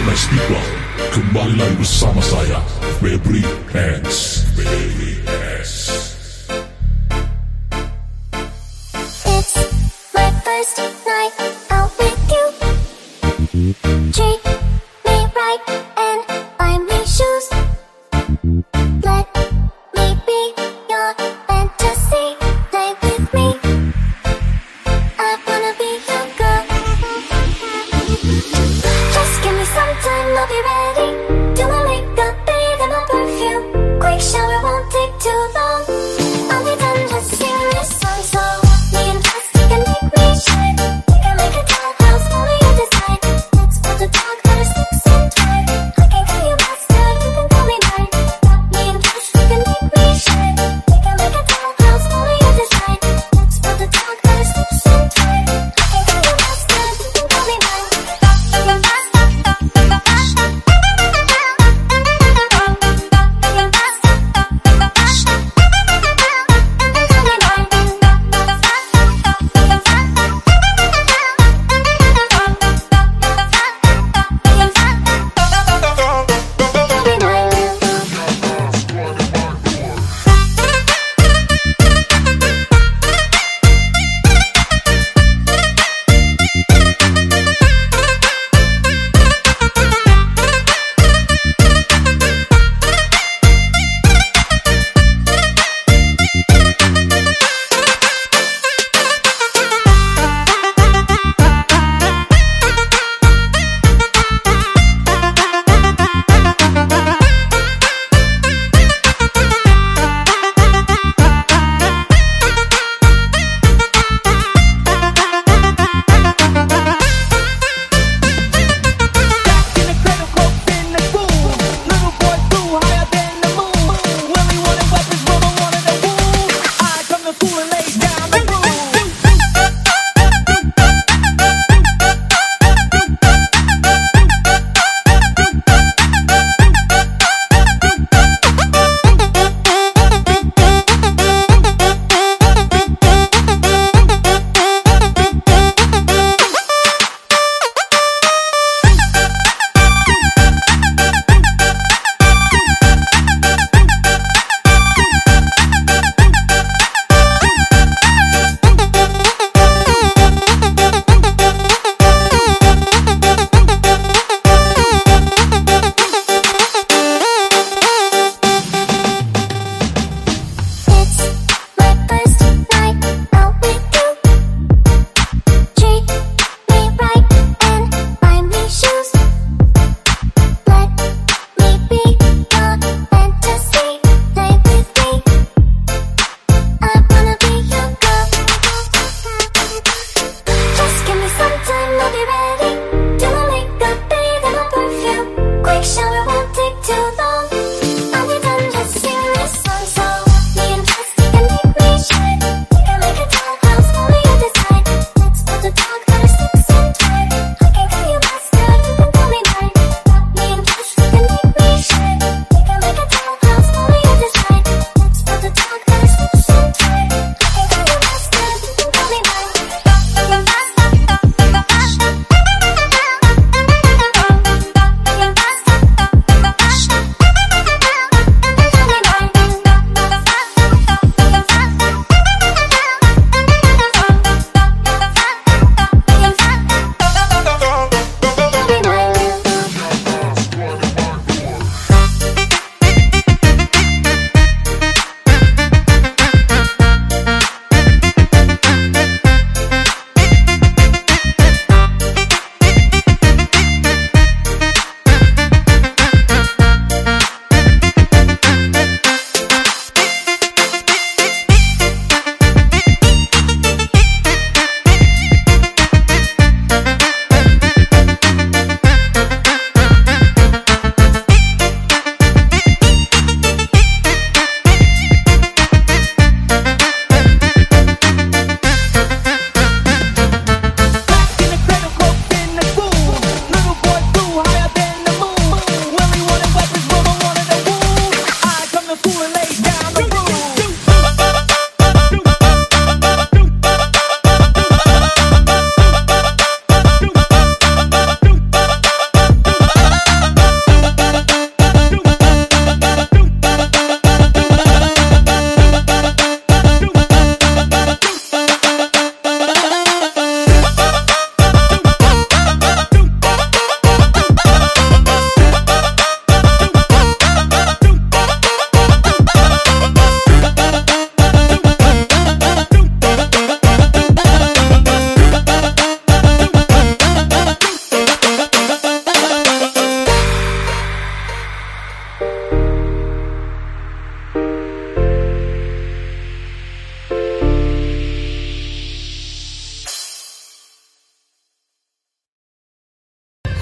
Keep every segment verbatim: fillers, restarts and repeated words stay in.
nice people, kembali lagi bersama saya Febri Hands. Febri Hands. It's my first night out with you. Treat me right and buy me shoes. Let me be your fantasy. Play with me. I wanna be your girl. Just give me some time, I'll be ready. Do my makeup, bathe in my perfume. Quick shower won't take too long. I'll be done, let's sing this song. So me and plastic can make me shine. We can make a dollhouse, follow your design. Let's build a dog that are six and twine. I can call you master, you can call me mine. Me and plastic can make me shine. We can make a dollhouse, follow your design. Let's build a dog that are six and twine. I can call you master, you can call me mine.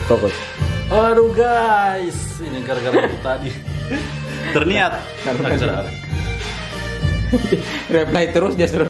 Fokus. Aduh guys, ini gara-gara itu tadi. Terniat. Reply terus justru.